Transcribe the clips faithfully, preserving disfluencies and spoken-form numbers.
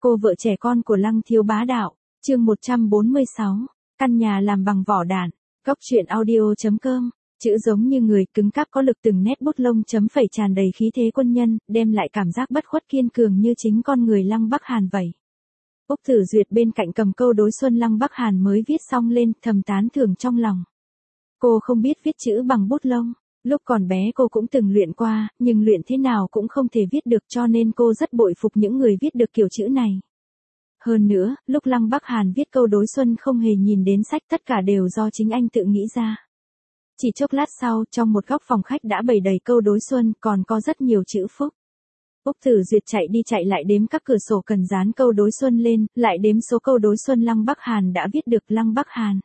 Cô vợ trẻ con của Lăng Thiếu Bá Đạo, chương một trăm bốn mươi sáu, căn nhà làm bằng vỏ đạn, góc truyện audio.com, chữ giống như người cứng cáp có lực từng nét bút lông chấm phẩy tràn đầy khí thế quân nhân, đem lại cảm giác bất khuất kiên cường như chính con người Lăng Bắc Hàn vậy. Úc Tử Duyệt bên cạnh cầm câu đối xuân Lăng Bắc Hàn mới viết xong lên, thầm tán thưởng trong lòng. Cô không biết viết chữ bằng bút lông. Lúc còn bé cô cũng từng luyện qua, nhưng luyện thế nào cũng không thể viết được cho nên cô rất bội phục những người viết được kiểu chữ này. Hơn nữa, lúc Lăng Bắc Hàn viết câu đối xuân không hề nhìn đến sách, tất cả đều do chính anh tự nghĩ ra. Chỉ chốc lát sau, trong một góc phòng khách đã bày đầy câu đối xuân, còn có rất nhiều chữ phúc. Úc Tử Duyệt chạy đi chạy lại đếm các cửa sổ cần dán câu đối xuân lên, lại đếm số câu đối xuân Lăng Bắc Hàn đã viết được. Lăng Bắc Hàn.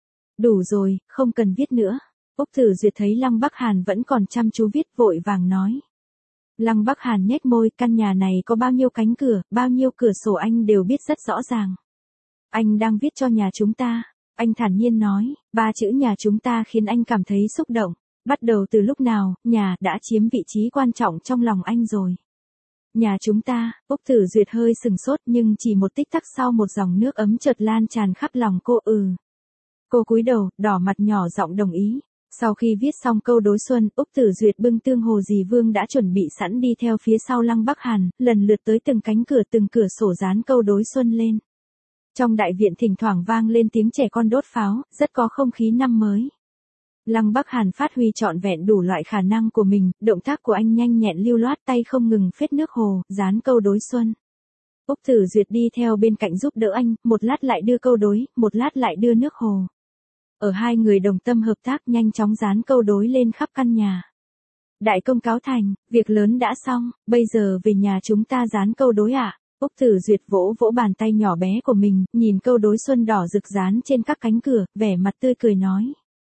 Đủ rồi, không cần viết nữa. Úc Tử Duyệt thấy Lăng Bắc Hàn vẫn còn chăm chú viết, vội vàng nói. Lăng Bắc Hàn nhếch môi, căn nhà này có bao nhiêu cánh cửa, bao nhiêu cửa sổ anh đều biết rất rõ ràng. Anh đang viết cho nhà chúng ta. Anh thản nhiên nói, ba chữ nhà chúng ta khiến anh cảm thấy xúc động. Bắt đầu từ lúc nào, nhà đã chiếm vị trí quan trọng trong lòng anh rồi. Nhà chúng ta, Úc Tử Duyệt hơi sừng sốt nhưng chỉ một tích tắc sau một dòng nước ấm chợt lan tràn khắp lòng cô. Ừ. Cô cúi đầu, đỏ mặt nhỏ giọng đồng ý. Sau khi viết xong câu đối xuân, Úc Tử Duyệt bưng tương hồ dì Vương đã chuẩn bị sẵn đi theo phía sau Lăng Bắc Hàn, lần lượt tới từng cánh cửa từng cửa sổ dán câu đối xuân lên. Trong đại viện thỉnh thoảng vang lên tiếng trẻ con đốt pháo, rất có không khí năm mới. Lăng Bắc Hàn phát huy trọn vẹn đủ loại khả năng của mình, động tác của anh nhanh nhẹn lưu loát, tay không ngừng phết nước hồ, dán câu đối xuân. Úc Tử Duyệt đi theo bên cạnh giúp đỡ anh, một lát lại đưa câu đối, một lát lại đưa nước hồ. Ở hai người đồng tâm hợp tác nhanh chóng dán câu đối lên khắp căn nhà. Đại công cáo thành, việc lớn đã xong, bây giờ về nhà chúng ta dán câu đối ạ. À? Úc Tử Duyệt vỗ vỗ bàn tay nhỏ bé của mình, nhìn câu đối xuân đỏ rực dán trên các cánh cửa, vẻ mặt tươi cười nói.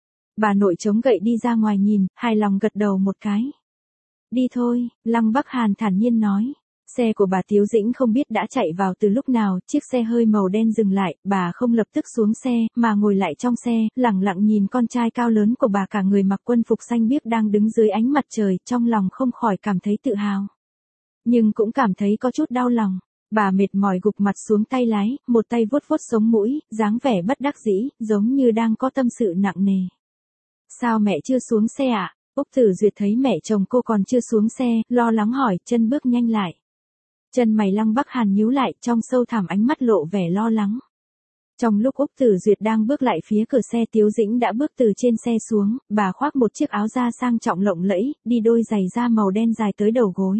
Bà nội chống gậy đi ra ngoài nhìn, hài lòng gật đầu một cái. Đi thôi, Lăng Bắc Hàn thản nhiên nói. Xe của bà Tiếu Dĩnh không biết đã chạy vào từ lúc nào, chiếc xe hơi màu đen dừng lại, bà không lập tức xuống xe, mà ngồi lại trong xe, lẳng lặng nhìn con trai cao lớn của bà cả người mặc quân phục xanh biếc đang đứng dưới ánh mặt trời, trong lòng không khỏi cảm thấy tự hào. Nhưng cũng cảm thấy có chút đau lòng. Bà mệt mỏi gục mặt xuống tay lái, một tay vuốt vuốt sống mũi, dáng vẻ bất đắc dĩ, giống như đang có tâm sự nặng nề. Sao mẹ chưa xuống xe ạ? À? Úc Tử Duyệt thấy mẹ chồng cô còn chưa xuống xe, lo lắng hỏi, chân bước nhanh lại. Chân mày Lăng Bắc Hàn nhíu lại, trong sâu thẳm ánh mắt lộ vẻ lo lắng. Trong lúc Úc Tử Duyệt đang bước lại phía cửa xe, Tiếu Dĩnh đã bước từ trên xe xuống, bà khoác một chiếc áo da sang trọng lộng lẫy, đi đôi giày da màu đen dài tới đầu gối.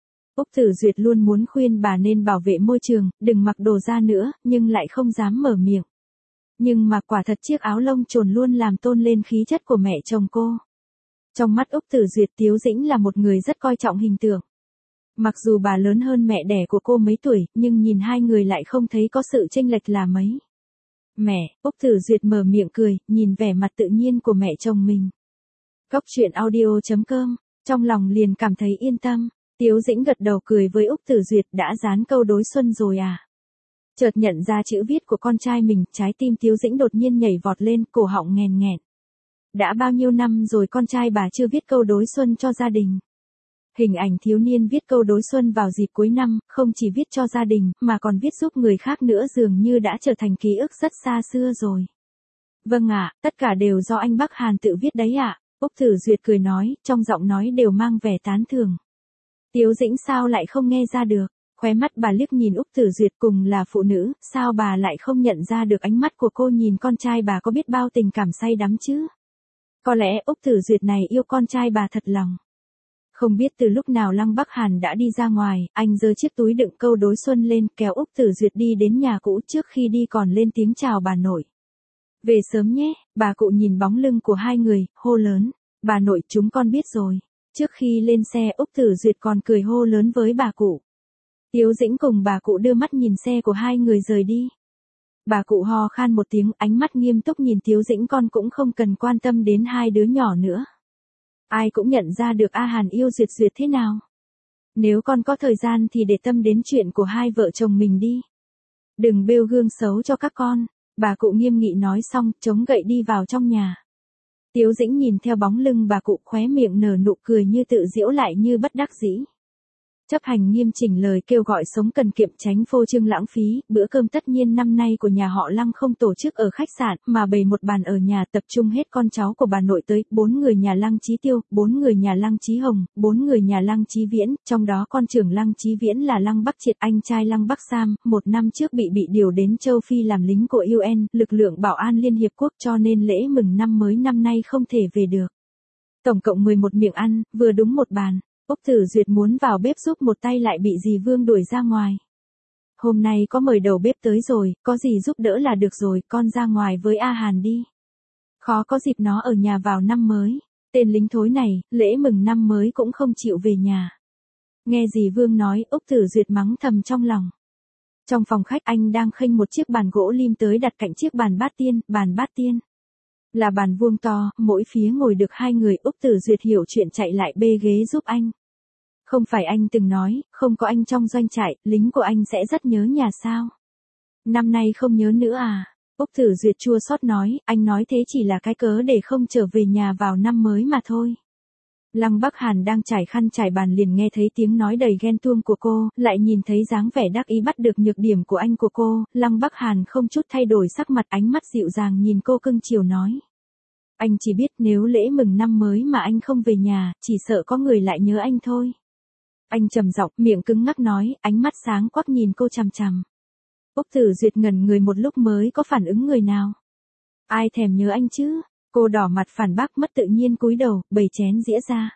Úc Tử Duyệt luôn muốn khuyên bà nên bảo vệ môi trường, đừng mặc đồ da nữa, nhưng lại không dám mở miệng. Nhưng mà quả thật chiếc áo lông trồn luôn làm tôn lên khí chất của mẹ chồng cô. Trong mắt Úc Tử Duyệt, Tiếu Dĩnh là một người rất coi trọng hình tượng. Mặc dù bà lớn hơn mẹ đẻ của cô mấy tuổi, nhưng nhìn hai người lại không thấy có sự chênh lệch là mấy. Mẹ, Úc Tử Duyệt mở miệng cười, nhìn vẻ mặt tự nhiên của mẹ chồng mình. Góc truyện audio.com, trong lòng liền cảm thấy yên tâm. Tiếu Dĩnh gật đầu cười với Úc Tử Duyệt, đã dán câu đối xuân rồi à? Chợt nhận ra chữ viết của con trai mình, trái tim Tiếu Dĩnh đột nhiên nhảy vọt lên, cổ họng nghẹn nghẹn. Đã bao nhiêu năm rồi con trai bà chưa viết câu đối xuân cho gia đình. Hình ảnh thiếu niên viết câu đối xuân vào dịp cuối năm, không chỉ viết cho gia đình, mà còn viết giúp người khác nữa, dường như đã trở thành ký ức rất xa xưa rồi. Vâng ạ, tất cả đều do anh Bắc Hàn tự viết đấy ạ. Úc Tử Duyệt cười nói, trong giọng nói đều mang vẻ tán thưởng. Tiếu Dĩnh sao lại không nghe ra được, khóe mắt bà liếc nhìn Úc Tử Duyệt, cùng là phụ nữ, sao bà lại không nhận ra được ánh mắt của cô nhìn con trai bà có biết bao tình cảm say đắm chứ? Có lẽ Úc Tử Duyệt này yêu con trai bà thật lòng. Không biết từ lúc nào Lăng Bắc Hàn đã đi ra ngoài, anh giơ chiếc túi đựng câu đối xuân lên, kéo Úc Tử Duyệt đi đến nhà cũ, trước khi đi còn lên tiếng chào bà nội. Về sớm nhé, bà cụ nhìn bóng lưng của hai người, hô lớn, bà nội chúng con biết rồi. Trước khi lên xe, Úc Tử Duyệt còn cười hô lớn với bà cụ. Tiếu Dĩnh cùng bà cụ đưa mắt nhìn xe của hai người rời đi. Bà cụ ho khan một tiếng, ánh mắt nghiêm túc nhìn Tiếu Dĩnh, con cũng không cần quan tâm đến hai đứa nhỏ nữa. Ai cũng nhận ra được A Hàn yêu Duyệt Duyệt thế nào. Nếu con có thời gian thì để tâm đến chuyện của hai vợ chồng mình đi. Đừng bêu gương xấu cho các con. Bà cụ nghiêm nghị nói xong, chống gậy đi vào trong nhà. Tiếu Dĩnh nhìn theo bóng lưng bà cụ, khóe miệng nở nụ cười như tự giễu lại như bất đắc dĩ. Chấp hành nghiêm chỉnh lời kêu gọi sống cần kiệm tránh phô trương lãng phí, bữa cơm tất niên năm nay của nhà họ Lăng không tổ chức ở khách sạn, mà bày một bàn ở nhà tập trung hết con cháu của bà nội tới, bốn người nhà Lăng Chí Tiêu, bốn người nhà Lăng Chí Hồng, bốn người nhà Lăng Chí Viễn, trong đó con trưởng Lăng Chí Viễn là Lăng Bắc Triệt, anh trai Lăng Bắc Sam, một năm trước bị bị điều đến châu Phi làm lính của u en, lực lượng bảo an Liên Hiệp Quốc, cho nên lễ mừng năm mới năm nay không thể về được. Tổng cộng mười một miệng ăn, vừa đúng một bàn. Úc Tử Duyệt muốn vào bếp giúp một tay lại bị dì Vương đuổi ra ngoài. Hôm nay có mời đầu bếp tới rồi, có gì giúp đỡ là được rồi, con ra ngoài với A Hàn đi. Khó có dịp nó ở nhà vào năm mới. Tên lính thối này, lễ mừng năm mới cũng không chịu về nhà. Nghe dì Vương nói, Úc Tử Duyệt mắng thầm trong lòng. Trong phòng khách anh đang khênh một chiếc bàn gỗ lim tới đặt cạnh chiếc bàn bát tiên, bàn bát tiên. Là bàn vuông to, mỗi phía ngồi được hai người, Úc Tử Duyệt hiểu chuyện chạy lại bê ghế giúp anh. Không phải anh từng nói, không có anh trong doanh trại, lính của anh sẽ rất nhớ nhà sao? Năm nay không nhớ nữa à? Úc Tử Duyệt chua xót nói, anh nói thế chỉ là cái cớ để không trở về nhà vào năm mới mà thôi. Lăng Bắc Hàn đang trải khăn trải bàn liền nghe thấy tiếng nói đầy ghen tuông của cô, lại nhìn thấy dáng vẻ đắc ý bắt được nhược điểm của anh của cô, Lăng Bắc Hàn không chút thay đổi sắc mặt, ánh mắt dịu dàng nhìn cô cưng chiều nói. Anh chỉ biết nếu lễ mừng năm mới mà anh không về nhà, chỉ sợ có người lại nhớ anh thôi. Anh trầm giọng, miệng cứng ngắc nói, ánh mắt sáng quắc nhìn cô chằm chằm. Úc Tử Duyệt ngẩn người một lúc mới có phản ứng người nào. Ai thèm nhớ anh chứ? Cô đỏ mặt phản bác mất tự nhiên cúi đầu, bày chén dĩa ra.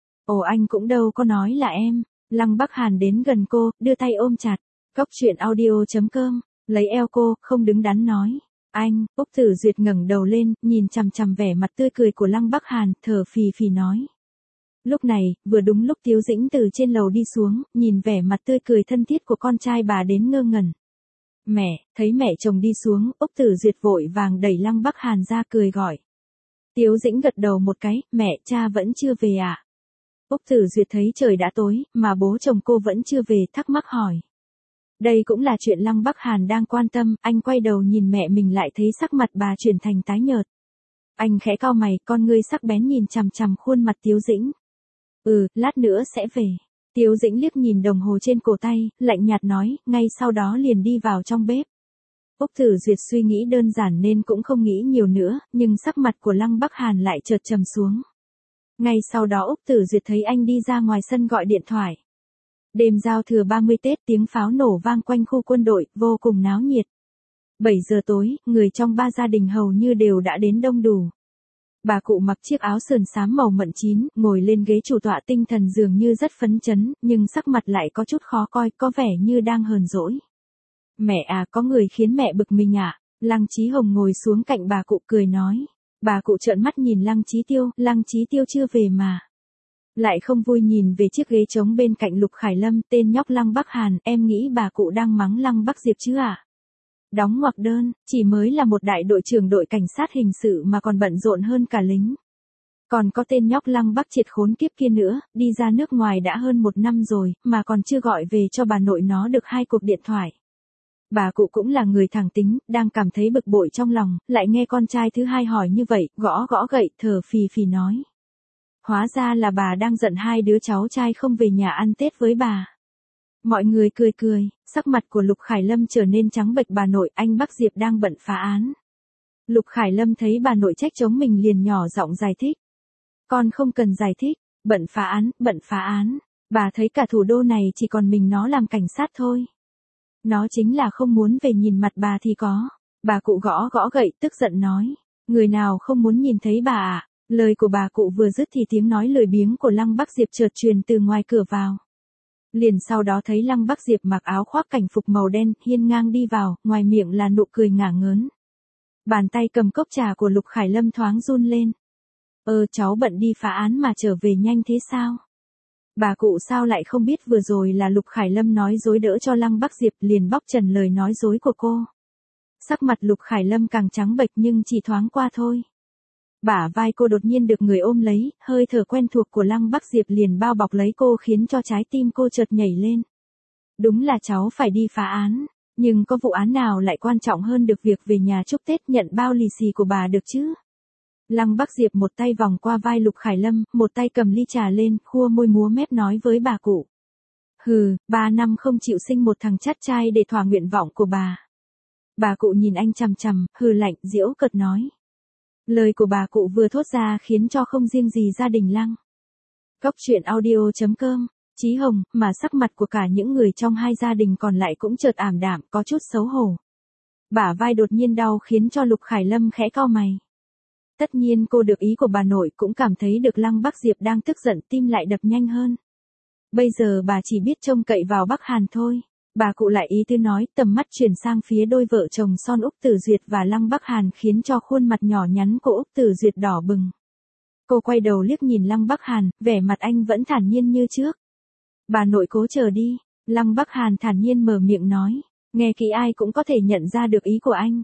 Ồ anh cũng đâu có nói là em. Lăng Bắc Hàn đến gần cô, đưa tay ôm chặt. Cóc truyện audio chấm com, lấy eo cô, không đứng đắn nói. Anh, Úc Tử Duyệt ngẩng đầu lên, nhìn chằm chằm vẻ mặt tươi cười của Lăng Bắc Hàn, thở phì phì nói. Lúc này, vừa đúng lúc Tiếu Dĩnh từ trên lầu đi xuống, nhìn vẻ mặt tươi cười thân thiết của con trai bà đến ngơ ngẩn. Mẹ, thấy mẹ chồng đi xuống, Úc Tử Duyệt vội vàng đẩy Lăng Bắc Hàn ra cười gọi. Tiếu Dĩnh gật đầu một cái, mẹ, cha vẫn chưa về à? Úc Tử Duyệt thấy trời đã tối, mà bố chồng cô vẫn chưa về, thắc mắc hỏi. Đây cũng là chuyện Lăng Bắc Hàn đang quan tâm, anh quay đầu nhìn mẹ mình lại thấy sắc mặt bà chuyển thành tái nhợt. Anh khẽ cau mày, con ngươi sắc bén nhìn chằm chằm khuôn mặt Tiếu Dĩnh. Ừ, lát nữa sẽ về. Tiếu Dĩnh liếc nhìn đồng hồ trên cổ tay, lạnh nhạt nói, ngay sau đó liền đi vào trong bếp. Úc Tử Duyệt suy nghĩ đơn giản nên cũng không nghĩ nhiều nữa, nhưng sắc mặt của Lăng Bắc Hàn lại chợt trầm xuống. Ngay sau đó Úc Tử Duyệt thấy anh đi ra ngoài sân gọi điện thoại. Đêm giao thừa ba mươi Tết tiếng pháo nổ vang quanh khu quân đội, vô cùng náo nhiệt. bảy giờ tối, người trong ba gia đình hầu như đều đã đến đông đủ. Bà cụ mặc chiếc áo sườn xám màu mận chín, ngồi lên ghế chủ tọa tinh thần dường như rất phấn chấn, nhưng sắc mặt lại có chút khó coi, có vẻ như đang hờn dỗi. Mẹ à, có người khiến mẹ bực mình à? Lăng Chí Hồng ngồi xuống cạnh bà cụ cười nói. Bà cụ trợn mắt nhìn Lăng Chí Tiêu, Lăng Chí Tiêu chưa về mà. Lại không vui nhìn về chiếc ghế trống bên cạnh Lục Khải Lâm, tên nhóc Lăng Bắc Hàn, em nghĩ bà cụ đang mắng Lăng Bắc Diệp chứ à? Đóng ngoặc đơn, chỉ mới là một đại đội trưởng đội cảnh sát hình sự mà còn bận rộn hơn cả lính. Còn có tên nhóc Lăng Bắc Triệt khốn kiếp kia nữa, đi ra nước ngoài đã hơn một năm rồi, mà còn chưa gọi về cho bà nội nó được hai cuộc điện thoại. Bà cụ cũng là người thẳng tính, đang cảm thấy bực bội trong lòng, lại nghe con trai thứ hai hỏi như vậy, gõ gõ gậy, thở phì phì nói. Hóa ra là bà đang giận hai đứa cháu trai không về nhà ăn Tết với bà. Mọi người cười cười, sắc mặt của Lục Khải Lâm trở nên trắng bệch, bà nội, anh Bắc Diệp đang bận phá án. Lục Khải Lâm thấy bà nội trách chống mình liền nhỏ giọng giải thích. Con không cần giải thích, bận phá án, bận phá án. Bà thấy cả thủ đô này chỉ còn mình nó làm cảnh sát thôi. Nó chính là không muốn về nhìn mặt bà thì có. Bà cụ gõ gõ gậy tức giận nói. Người nào không muốn nhìn thấy bà ạ? À? Lời của bà cụ vừa dứt thì tiếng nói lười biếng của Lăng Bắc Diệp chợt truyền từ ngoài cửa vào. Liền sau đó thấy Lăng Bắc Diệp mặc áo khoác cảnh phục màu đen, hiên ngang đi vào, ngoài miệng là nụ cười ngả ngớn. Bàn tay cầm cốc trà của Lục Khải Lâm thoáng run lên. Ơ cháu bận đi phá án mà trở về nhanh thế sao? Bà cụ sao lại không biết vừa rồi là Lục Khải Lâm nói dối đỡ cho Lăng Bắc Diệp, liền bóc trần lời nói dối của cô. Sắc mặt Lục Khải Lâm càng trắng bệch nhưng chỉ thoáng qua thôi. Bả vai cô đột nhiên được người ôm lấy, hơi thở quen thuộc của Lăng Bắc Diệp liền bao bọc lấy cô khiến cho trái tim cô chợt nhảy lên. Đúng là cháu phải đi phá án, nhưng có vụ án nào lại quan trọng hơn được việc về nhà chúc Tết nhận bao lì xì của bà được chứ? Lăng Bắc Diệp một tay vòng qua vai Lục Khải Lâm, một tay cầm ly trà lên, khua môi múa mép nói với bà cụ. Hừ, ba năm không chịu sinh một thằng chát trai để thỏa nguyện vọng của bà. Bà cụ nhìn anh chằm chằm, hừ lạnh, giễu cợt nói. Lời của bà cụ vừa thốt ra khiến cho không riêng gì gia đình Lăng. Cốc truyện audio chấm com, Chí Hồng, mà sắc mặt của cả những người trong hai gia đình còn lại cũng chợt ảm đạm, có chút xấu hổ. Bả vai đột nhiên đau khiến cho Lục Khải Lâm khẽ cau mày. Tất nhiên cô được ý của bà nội, cũng cảm thấy được Lăng Bắc Diệp đang tức giận, tim lại đập nhanh hơn. Bây giờ bà chỉ biết trông cậy vào Bắc Hàn thôi. Bà cụ lại ý tứ nói, tầm mắt chuyển sang phía đôi vợ chồng son Úc Tử Duyệt và Lăng Bắc Hàn khiến cho khuôn mặt nhỏ nhắn của Úc Tử Duyệt đỏ bừng. Cô quay đầu liếc nhìn Lăng Bắc Hàn, vẻ mặt anh vẫn thản nhiên như trước. Bà nội cố chờ đi, Lăng Bắc Hàn thản nhiên mở miệng nói, nghe kỹ ai cũng có thể nhận ra được ý của anh.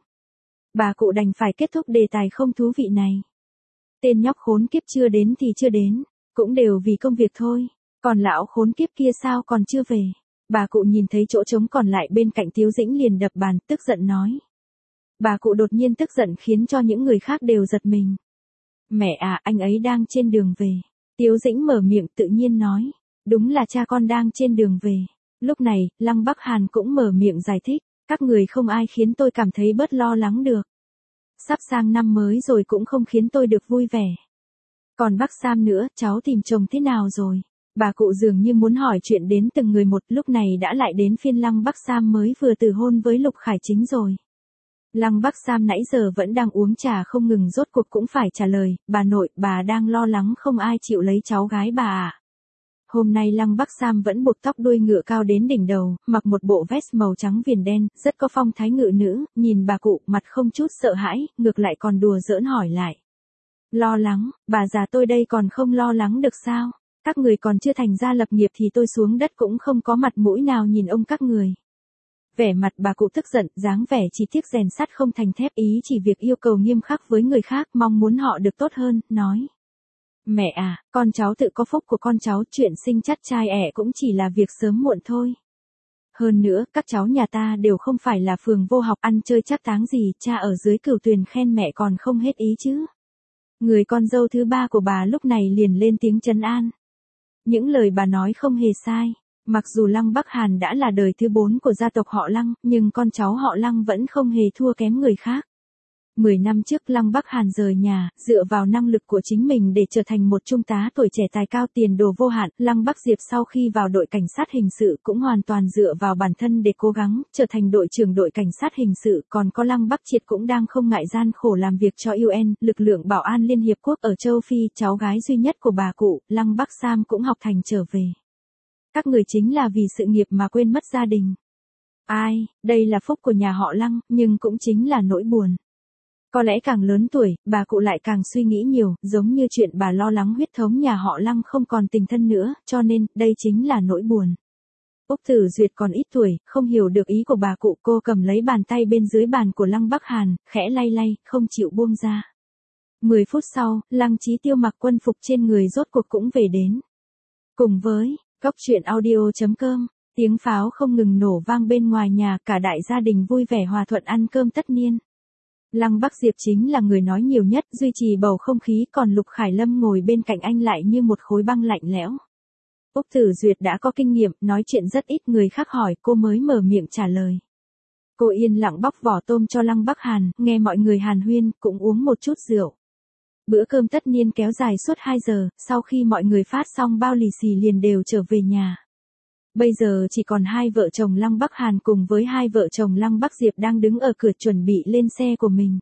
Bà cụ đành phải kết thúc đề tài không thú vị này. Tên nhóc khốn kiếp chưa đến thì chưa đến, cũng đều vì công việc thôi, còn lão khốn kiếp kia sao còn chưa về. Bà cụ nhìn thấy chỗ trống còn lại bên cạnh Tiếu Dĩnh liền đập bàn, tức giận nói. Bà cụ đột nhiên tức giận khiến cho những người khác đều giật mình. Mẹ à, anh ấy đang trên đường về. Tiếu Dĩnh mở miệng tự nhiên nói. Đúng là cha con đang trên đường về. Lúc này, Lăng Bắc Hàn cũng mở miệng giải thích. Các người không ai khiến tôi cảm thấy bớt lo lắng được. Sắp sang năm mới rồi cũng không khiến tôi được vui vẻ. Còn bác Sam nữa, cháu tìm chồng thế nào rồi? Bà cụ dường như muốn hỏi chuyện đến từng người một, lúc này đã lại đến phiên Lăng Bắc Sam mới vừa từ hôn với Lục Khải Chính rồi. Lăng Bắc Sam nãy giờ vẫn đang uống trà không ngừng, rốt cuộc cũng phải trả lời, bà nội, bà đang lo lắng không ai chịu lấy cháu gái bà à. Hôm nay Lăng Bắc Sam vẫn buộc tóc đuôi ngựa cao đến đỉnh đầu, mặc một bộ vest màu trắng viền đen, rất có phong thái ngự nữ, nhìn bà cụ, mặt không chút sợ hãi, ngược lại còn đùa giỡn hỏi lại. Lo lắng, bà già tôi đây còn không lo lắng được sao? Các người còn chưa thành ra lập nghiệp thì tôi xuống đất cũng không có mặt mũi nào nhìn ông các người. Vẻ mặt bà cụ tức giận, dáng vẻ chỉ tiếc rèn sắt không thành thép, ý chỉ việc yêu cầu nghiêm khắc với người khác, mong muốn họ được tốt hơn, nói. Mẹ à, con cháu tự có phúc của con cháu, chuyện sinh chắt trai ẻ cũng chỉ là việc sớm muộn thôi. Hơn nữa, các cháu nhà ta đều không phải là phường vô học ăn chơi chắc táng gì, cha ở dưới Cửu Tuyền khen mẹ còn không hết ý chứ. Người con dâu thứ ba của bà lúc này liền lên tiếng trấn an. Những lời bà nói không hề sai. Mặc dù Lăng Bắc Hàn đã là đời thứ bốn của gia tộc họ Lăng, nhưng con cháu họ Lăng vẫn không hề thua kém người khác. Mười năm trước Lăng Bắc Hàn rời nhà, dựa vào năng lực của chính mình để trở thành một trung tá tuổi trẻ tài cao tiền đồ vô hạn. Lăng Bắc Diệp sau khi vào đội cảnh sát hình sự cũng hoàn toàn dựa vào bản thân để cố gắng, trở thành đội trưởng đội cảnh sát hình sự. Còn có Lăng Bắc Triệt cũng đang không ngại gian khổ làm việc cho u en, lực lượng bảo an Liên Hiệp Quốc ở châu Phi. Cháu gái duy nhất của bà cụ, Lăng Bắc Sam cũng học thành trở về. Các người chính là vì sự nghiệp mà quên mất gia đình. Ai, đây là phúc của nhà họ Lăng, nhưng cũng chính là nỗi buồn. Có lẽ càng lớn tuổi, bà cụ lại càng suy nghĩ nhiều, giống như chuyện bà lo lắng huyết thống nhà họ Lăng không còn tình thân nữa, cho nên, đây chính là nỗi buồn. Úc Tử Duyệt còn ít tuổi, không hiểu được ý của bà cụ, cô cầm lấy bàn tay bên dưới bàn của Lăng Bắc Hàn, khẽ lay lay, không chịu buông ra. Mười phút sau, Lăng Chí Tiêu mặc quân phục trên người rốt cuộc cũng về đến. Cùng với Cốc truyện audio chấm com, tiếng pháo không ngừng nổ vang bên ngoài nhà, cả đại gia đình vui vẻ hòa thuận ăn cơm tất niên. Lăng Bắc Diệp chính là người nói nhiều nhất, duy trì bầu không khí, còn Lục Khải Lâm ngồi bên cạnh anh lại như một khối băng lạnh lẽo. Úc Tử Duyệt đã có kinh nghiệm, nói chuyện rất ít người khác hỏi, cô mới mở miệng trả lời. Cô yên lặng bóc vỏ tôm cho Lăng Bắc Hàn, nghe mọi người hàn huyên, cũng uống một chút rượu. Bữa cơm tất niên kéo dài suốt hai giờ, sau khi mọi người phát xong bao lì xì liền đều trở về nhà. Bây giờ chỉ còn hai vợ chồng Lăng Bắc Hàn cùng với hai vợ chồng Lăng Bắc Diệp đang đứng ở cửa chuẩn bị lên xe của mình.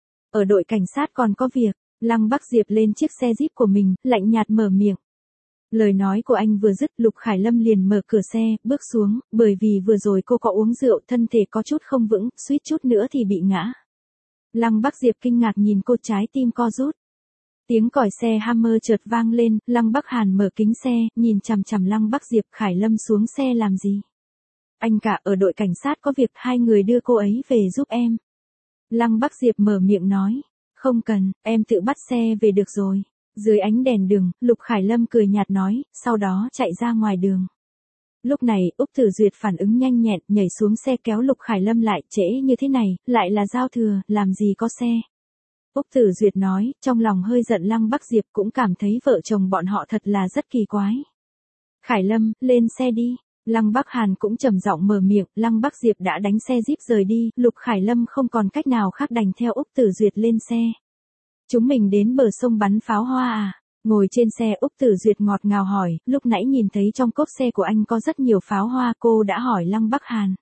Ở đội cảnh sát còn có việc, Lăng Bắc Diệp lên chiếc xe Jeep của mình, lạnh nhạt mở miệng. Lời nói của anh vừa dứt, Lục Khải Lâm liền mở cửa xe, bước xuống, bởi vì vừa rồi cô có uống rượu, thân thể có chút không vững, suýt chút nữa thì bị ngã. Lăng Bắc Diệp kinh ngạc nhìn cô, trái tim co rút. Tiếng còi xe Hammer chợt vang lên, Lăng Bắc Hàn mở kính xe, nhìn chằm chằm Lăng Bắc Diệp. Khải Lâm xuống xe làm gì? Anh cả ở đội cảnh sát có việc, hai người đưa cô ấy về giúp em. Lăng Bắc Diệp mở miệng nói, không cần, em tự bắt xe về được rồi. Dưới ánh đèn đường, Lục Khải Lâm cười nhạt nói, sau đó chạy ra ngoài đường. Lúc này, Úc Tử Duyệt phản ứng nhanh nhẹn, nhảy xuống xe kéo Lục Khải Lâm lại, trễ như thế này, lại là giao thừa, làm gì có xe. Úc Tử Duyệt nói, trong lòng hơi giận Lăng Bắc Diệp, cũng cảm thấy vợ chồng bọn họ thật là rất kỳ quái. Khải Lâm, lên xe đi. Lăng Bắc Hàn cũng trầm giọng mở miệng, Lăng Bắc Diệp đã đánh xe Jeep rời đi, Lục Khải Lâm không còn cách nào khác đành theo Úc Tử Duyệt lên xe. Chúng mình đến bờ sông bắn pháo hoa à? Ngồi trên xe Úc Tử Duyệt ngọt ngào hỏi, lúc nãy nhìn thấy trong cốp xe của anh có rất nhiều pháo hoa, cô đã hỏi Lăng Bắc Hàn.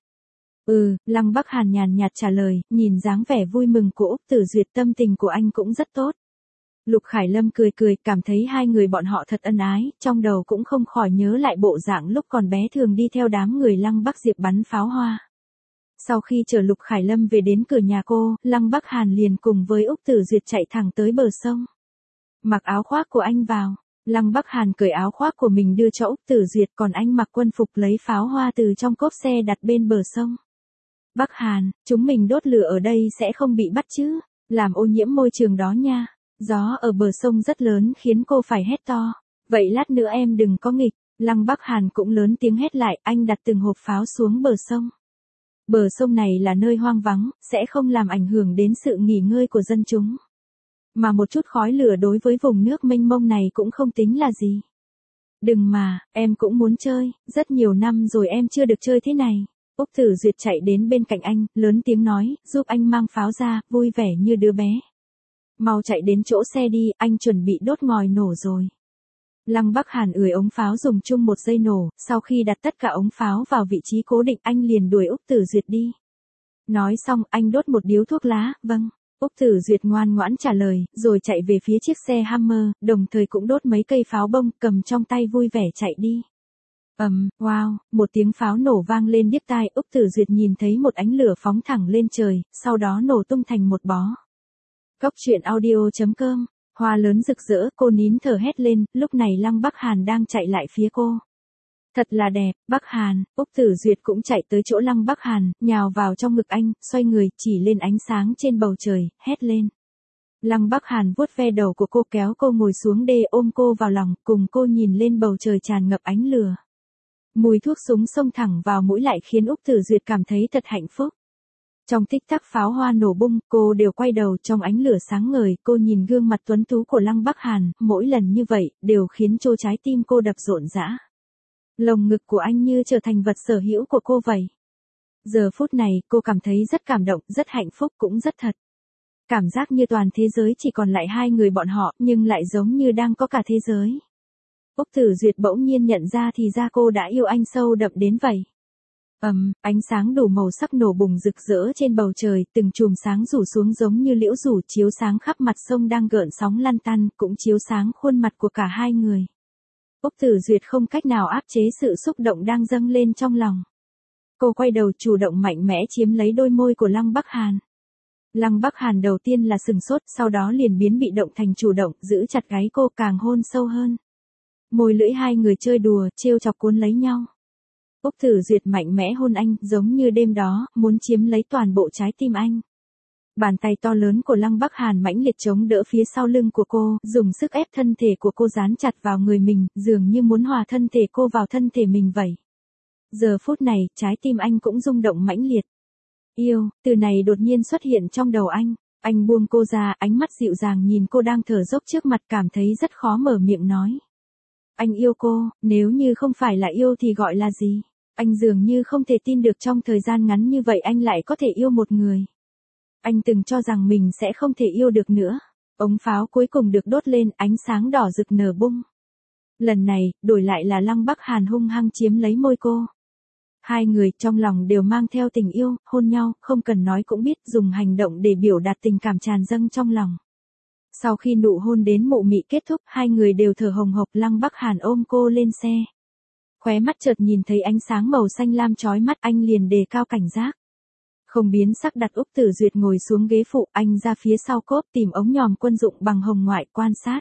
Ừ, Lăng Bắc Hàn nhàn nhạt trả lời, nhìn dáng vẻ vui mừng của Úc Tử Duyệt tâm tình của anh cũng rất tốt. Lục Khải Lâm cười cười, cảm thấy hai người bọn họ thật ân ái, trong đầu cũng không khỏi nhớ lại bộ dạng lúc còn bé thường đi theo đám người Lăng Bắc Diệp bắn pháo hoa. Sau khi chở Lục Khải Lâm về đến cửa nhà cô, Lăng Bắc Hàn liền cùng với Úc Tử Duyệt chạy thẳng tới bờ sông. Mặc áo khoác của anh vào. Lăng Bắc Hàn cởi áo khoác của mình đưa cho Úc Tử Duyệt, còn anh mặc quân phục lấy pháo hoa từ trong cốp xe đặt bên bờ sông. Bắc Hàn, chúng mình đốt lửa ở đây sẽ không bị bắt chứ, làm ô nhiễm môi trường đó nha. Gió ở bờ sông rất lớn khiến cô phải hét to. Vậy lát nữa em đừng có nghịch. Lăng Bắc Hàn cũng lớn tiếng hét lại, anh đặt từng hộp pháo xuống bờ sông. Bờ sông này là nơi hoang vắng, sẽ không làm ảnh hưởng đến sự nghỉ ngơi của dân chúng. Mà một chút khói lửa đối với vùng nước mênh mông này cũng không tính là gì. Đừng mà, em cũng muốn chơi, rất nhiều năm rồi em chưa được chơi thế này. Úc Tử Duyệt chạy đến bên cạnh anh, lớn tiếng nói, giúp anh mang pháo ra, vui vẻ như đứa bé. Mau chạy đến chỗ xe đi, anh chuẩn bị đốt ngòi nổ rồi. Lăng Bắc Hàn ưỡi ống pháo dùng chung một dây nổ, sau khi đặt tất cả ống pháo vào vị trí cố định anh liền đuổi Úc Tử Duyệt đi. Nói xong anh đốt một điếu thuốc lá, vâng. Úc Tử Duyệt ngoan ngoãn trả lời, rồi chạy về phía chiếc xe Hammer, đồng thời cũng đốt mấy cây pháo bông, cầm trong tay vui vẻ chạy đi. Ầm, um, wow, một tiếng pháo nổ vang lên điếc tai, Úc Tử Duyệt nhìn thấy một ánh lửa phóng thẳng lên trời, sau đó nổ tung thành một bó. Góc truyện audio chấm com, hoa lớn rực rỡ, cô nín thở hét lên, lúc này Lăng Bắc Hàn đang chạy lại phía cô. Thật là đẹp, Bắc Hàn, Úc Tử Duyệt cũng chạy tới chỗ Lăng Bắc Hàn, nhào vào trong ngực anh, xoay người, chỉ lên ánh sáng trên bầu trời, hét lên. Lăng Bắc Hàn vuốt ve đầu của cô kéo cô ngồi xuống đê ôm cô vào lòng, cùng cô nhìn lên bầu trời tràn ngập ánh lửa. Mùi thuốc súng xông thẳng vào mũi lại khiến Úc Tử Duyệt cảm thấy thật hạnh phúc. Trong tích tắc pháo hoa nổ bung, cô đều quay đầu trong ánh lửa sáng ngời, cô nhìn gương mặt tuấn tú của Lăng Bắc Hàn, mỗi lần như vậy, đều khiến cho trái tim cô đập rộn rã. Lồng ngực của anh như trở thành vật sở hữu của cô vậy. Giờ phút này, cô cảm thấy rất cảm động, rất hạnh phúc cũng rất thật. Cảm giác như toàn thế giới chỉ còn lại hai người bọn họ, nhưng lại giống như đang có cả thế giới. Úc Tử Duyệt bỗng nhiên nhận ra thì ra cô đã yêu anh sâu đậm đến vậy. Ầm, um, ánh sáng đủ màu sắc nổ bùng rực rỡ trên bầu trời, từng chùm sáng rủ xuống giống như liễu rủ chiếu sáng khắp mặt sông đang gợn sóng lăn tăn, cũng chiếu sáng khuôn mặt của cả hai người. Úc Tử Duyệt không cách nào áp chế sự xúc động đang dâng lên trong lòng. Cô quay đầu chủ động mạnh mẽ chiếm lấy đôi môi của Lăng Bắc Hàn. Lăng Bắc Hàn đầu tiên là sừng sốt, sau đó liền biến bị động thành chủ động, giữ chặt gáy cô càng hôn sâu hơn. Môi lưỡi hai người chơi đùa, trêu chọc cuốn lấy nhau. Úc Tử Duyệt mạnh mẽ hôn anh, giống như đêm đó, muốn chiếm lấy toàn bộ trái tim anh. Bàn tay to lớn của Lăng Bắc Hàn mãnh liệt chống đỡ phía sau lưng của cô, dùng sức ép thân thể của cô dán chặt vào người mình, dường như muốn hòa thân thể cô vào thân thể mình vậy. Giờ phút này, trái tim anh cũng rung động mãnh liệt. Yêu, từ này đột nhiên xuất hiện trong đầu anh. Anh buông cô ra, ánh mắt dịu dàng nhìn cô đang thở dốc trước mặt, cảm thấy rất khó mở miệng nói. Anh yêu cô, nếu như không phải là yêu thì gọi là gì? Anh dường như không thể tin được trong thời gian ngắn như vậy anh lại có thể yêu một người. Anh từng cho rằng mình sẽ không thể yêu được nữa. Ống pháo cuối cùng được đốt lên, ánh sáng đỏ rực nở bung. Lần này, đổi lại là Lăng Bắc Hàn hung hăng chiếm lấy môi cô. Hai người trong lòng đều mang theo tình yêu, hôn nhau, không cần nói cũng biết, dùng hành động để biểu đạt tình cảm tràn dâng trong lòng. Sau khi nụ hôn đến mụ mị kết thúc, hai người đều thở hồng hộc. Lăng Bắc Hàn ôm cô lên xe. Khóe mắt chợt nhìn thấy ánh sáng màu xanh lam chói mắt, anh liền đề cao cảnh giác. Không biến sắc đặt Úc Tử Duyệt ngồi xuống ghế phụ, anh ra phía sau cốp tìm ống nhòm quân dụng bằng hồng ngoại quan sát.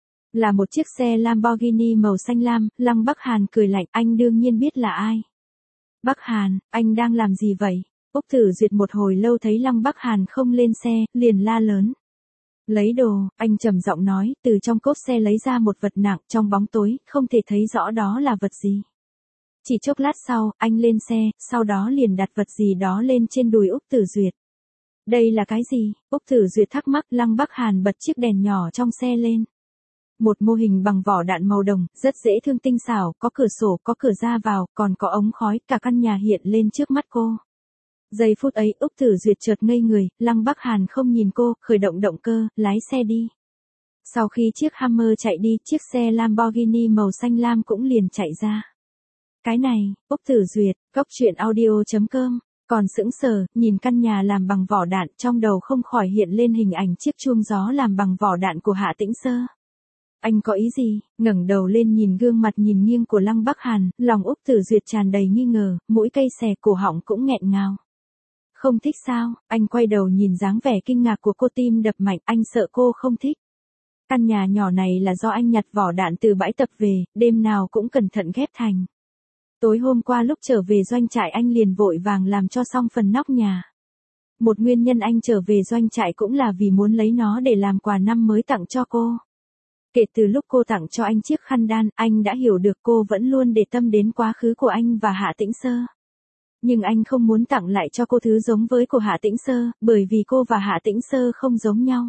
Là một chiếc xe Lamborghini màu xanh lam. Lăng Bắc Hàn cười lạnh, anh đương nhiên biết là ai. Bắc Hàn, anh đang làm gì vậy? Úc Tử Duyệt một hồi lâu thấy Lăng Bắc Hàn không lên xe, liền la lớn. Lấy đồ, anh trầm giọng nói, từ trong cốp xe lấy ra một vật nặng, trong bóng tối, không thể thấy rõ đó là vật gì. Chỉ chốc lát sau, anh lên xe, sau đó liền đặt vật gì đó lên trên đùi Úc Tử Duyệt. Đây là cái gì? Úc Tử Duyệt thắc mắc. Lăng Bắc Hàn bật chiếc đèn nhỏ trong xe lên. Một mô hình bằng vỏ đạn màu đồng, rất dễ thương tinh xảo, có cửa sổ, có cửa ra vào, còn có ống khói, cả căn nhà hiện lên trước mắt cô. Giây phút ấy, Úc Tử Duyệt chợt ngây người, Lăng Bắc Hàn không nhìn cô, khởi động động cơ, lái xe đi. Sau khi chiếc Hummer chạy đi, chiếc xe Lamborghini màu xanh lam cũng liền chạy ra. Cái này, Úc Tử Duyệt, góc truyện audio chấm com, còn sững sờ, nhìn căn nhà làm bằng vỏ đạn, trong đầu không khỏi hiện lên hình ảnh chiếc chuông gió làm bằng vỏ đạn của Hạ Tĩnh Sơ. Anh có ý gì? Ngẩng đầu lên nhìn gương mặt nhìn nghiêng của Lăng Bắc Hàn, lòng Úc Tử Duyệt tràn đầy nghi ngờ, mũi cây xè, cổ họng cũng nghẹn ngào. Không thích sao? Anh quay đầu nhìn dáng vẻ kinh ngạc của cô, tim đập mạnh, anh sợ cô không thích. Căn nhà nhỏ này là do anh nhặt vỏ đạn từ bãi tập về, đêm nào cũng cẩn thận ghép thành. Tối hôm qua lúc trở về doanh trại anh liền vội vàng làm cho xong phần nóc nhà. Một nguyên nhân anh trở về doanh trại cũng là vì muốn lấy nó để làm quà năm mới tặng cho cô. Kể từ lúc cô tặng cho anh chiếc khăn đan, anh đã hiểu được cô vẫn luôn để tâm đến quá khứ của anh và Hạ Tĩnh Sơ. Nhưng anh không muốn tặng lại cho cô thứ giống với của Hạ Tĩnh Sơ, bởi vì cô và Hạ Tĩnh Sơ không giống nhau.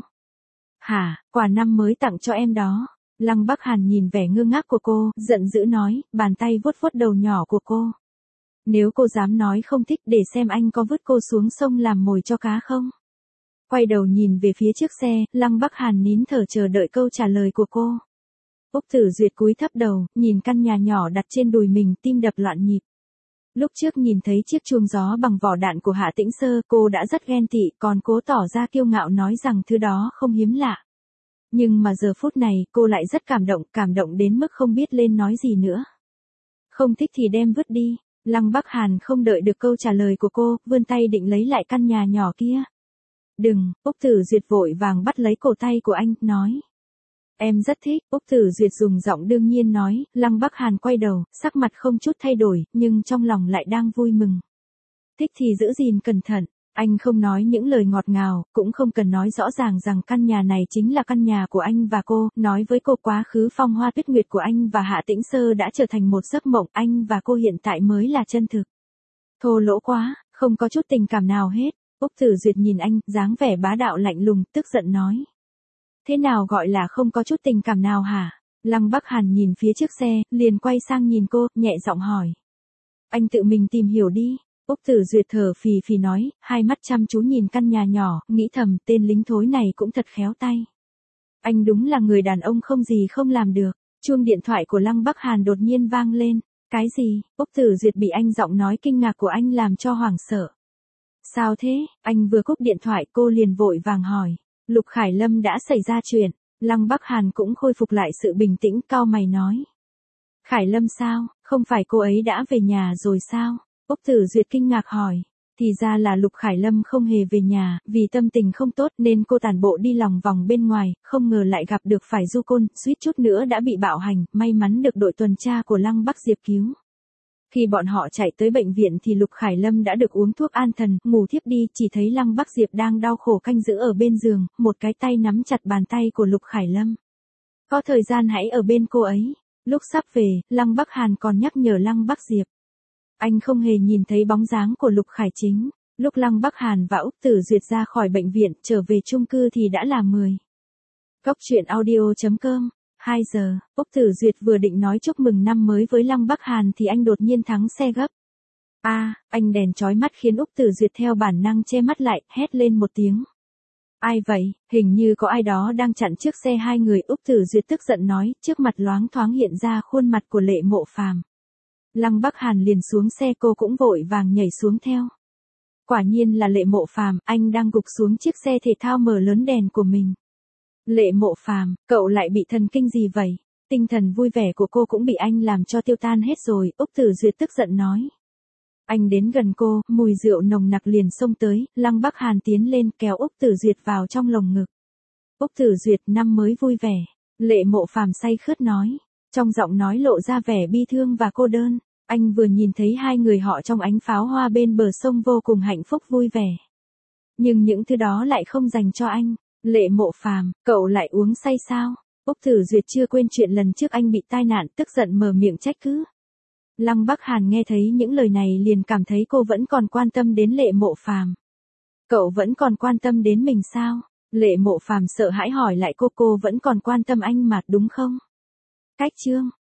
Hả, quà năm mới tặng cho em đó. Lăng Bắc Hàn nhìn vẻ ngơ ngác của cô, giận dữ nói, bàn tay vuốt vuốt đầu nhỏ của cô. Nếu cô dám nói không thích, để xem anh có vứt cô xuống sông làm mồi cho cá không. Quay đầu nhìn về phía trước xe, Lăng Bắc Hàn nín thở chờ đợi câu trả lời của cô. Úc Tử Duyệt cúi thấp đầu, nhìn căn nhà nhỏ đặt trên đùi mình, tim đập loạn nhịp. Lúc trước nhìn thấy chiếc chuông gió bằng vỏ đạn của Hạ Tĩnh Sơ, cô đã rất ghen tị, còn cố tỏ ra kiêu ngạo nói rằng thứ đó không hiếm lạ. Nhưng mà giờ phút này, cô lại rất cảm động, cảm động đến mức không biết lên nói gì nữa. Không thích thì đem vứt đi. Lăng Bắc Hàn không đợi được câu trả lời của cô, vươn tay định lấy lại căn nhà nhỏ kia. Đừng, Úc Tử Duyệt vội vàng bắt lấy cổ tay của anh, nói. Em rất thích, Úc Tử Duyệt dùng giọng đương nhiên nói, Lăng Bắc Hàn quay đầu, sắc mặt không chút thay đổi, nhưng trong lòng lại đang vui mừng. Thích thì giữ gìn cẩn thận, anh không nói những lời ngọt ngào, cũng không cần nói rõ ràng rằng căn nhà này chính là căn nhà của anh và cô, nói với cô quá khứ phong hoa tuyết nguyệt của anh và Hạ Tĩnh Sơ đã trở thành một giấc mộng, anh và cô hiện tại mới là chân thực. Thô lỗ quá, không có chút tình cảm nào hết. Úc Tử Duyệt nhìn anh, dáng vẻ bá đạo lạnh lùng, tức giận nói. Thế nào gọi là không có chút tình cảm nào hả? Lăng Bắc Hàn nhìn phía trước xe, liền quay sang nhìn cô, nhẹ giọng hỏi. Anh tự mình tìm hiểu đi. Úc Tử Duyệt thở phì phì nói, hai mắt chăm chú nhìn căn nhà nhỏ, nghĩ thầm tên lính thối này cũng thật khéo tay. Anh đúng là người đàn ông không gì không làm được. Chuông điện thoại của Lăng Bắc Hàn đột nhiên vang lên. Cái gì? Úc Tử Duyệt bị anh giọng nói kinh ngạc của anh làm cho hoảng sợ. Sao thế? Anh vừa cúp điện thoại, cô liền vội vàng hỏi. Lục Khải Lâm đã xảy ra chuyện. Lăng Bắc Hàn cũng khôi phục lại sự bình tĩnh, cau mày nói. Khải Lâm sao? Không phải cô ấy đã về nhà rồi sao? Úc Tử Duyệt kinh ngạc hỏi. Thì ra là Lục Khải Lâm không hề về nhà, vì tâm tình không tốt nên cô tản bộ đi lòng vòng bên ngoài, không ngờ lại gặp được phải Du Côn, suýt chút nữa đã bị bạo hành, may mắn được đội tuần tra của Lăng Bắc Diệp cứu. Khi bọn họ chạy tới bệnh viện thì Lục Khải Lâm đã được uống thuốc an thần, ngủ thiếp đi, chỉ thấy Lăng Bắc Diệp đang đau khổ canh giữ ở bên giường, một cái tay nắm chặt bàn tay của Lục Khải Lâm. Có thời gian hãy ở bên cô ấy. Lúc sắp về, Lăng Bắc Hàn còn nhắc nhở Lăng Bắc Diệp. Anh không hề nhìn thấy bóng dáng của Lục Khải Chính. Lúc Lăng Bắc Hàn và Úc Tử Duyệt ra khỏi bệnh viện, trở về chung cư thì đã là mười. Góc truyện audio chấm com. hai giờ, Úc Tử Duyệt vừa định nói chúc mừng năm mới với Lăng Bắc Hàn thì anh đột nhiên thắng xe gấp. A, à, anh đèn chói mắt khiến Úc Tử Duyệt theo bản năng che mắt lại, hét lên một tiếng. Ai vậy? Hình như có ai đó đang chặn trước xe hai người. Úc Tử Duyệt tức giận nói, trước mặt loáng thoáng hiện ra khuôn mặt của Lệ Mộ Phàm. Lăng Bắc Hàn liền xuống xe, cô cũng vội vàng nhảy xuống theo. Quả nhiên là Lệ Mộ Phàm, anh đang gục xuống chiếc xe thể thao mở lớn đèn của mình. Lệ Mộ Phàm, cậu lại bị thần kinh gì vậy? Tinh thần vui vẻ của cô cũng bị anh làm cho tiêu tan hết rồi. Úc Tử Duyệt tức giận nói. Anh đến gần cô, mùi rượu nồng nặc liền xông tới, Lăng Bắc Hàn tiến lên kéo Úc Tử Duyệt vào trong lồng ngực. Úc Tử Duyệt, năm mới vui vẻ. Lệ Mộ Phàm say khướt nói. Trong giọng nói lộ ra vẻ bi thương và cô đơn. Anh vừa nhìn thấy hai người họ trong ánh pháo hoa bên bờ sông vô cùng hạnh phúc vui vẻ. Nhưng những thứ đó lại không dành cho anh. Lệ Mộ Phàm, cậu lại uống say sao? Úc Tử Duyệt chưa quên chuyện lần trước anh bị tai nạn, tức giận mở miệng trách cứ. Lăng Bắc Hàn nghe thấy những lời này liền cảm thấy cô vẫn còn quan tâm đến Lệ Mộ Phàm. Cậu vẫn còn quan tâm đến mình sao? Lệ Mộ Phàm sợ hãi hỏi lại cô cô vẫn còn quan tâm anh mà đúng không? Cách chương.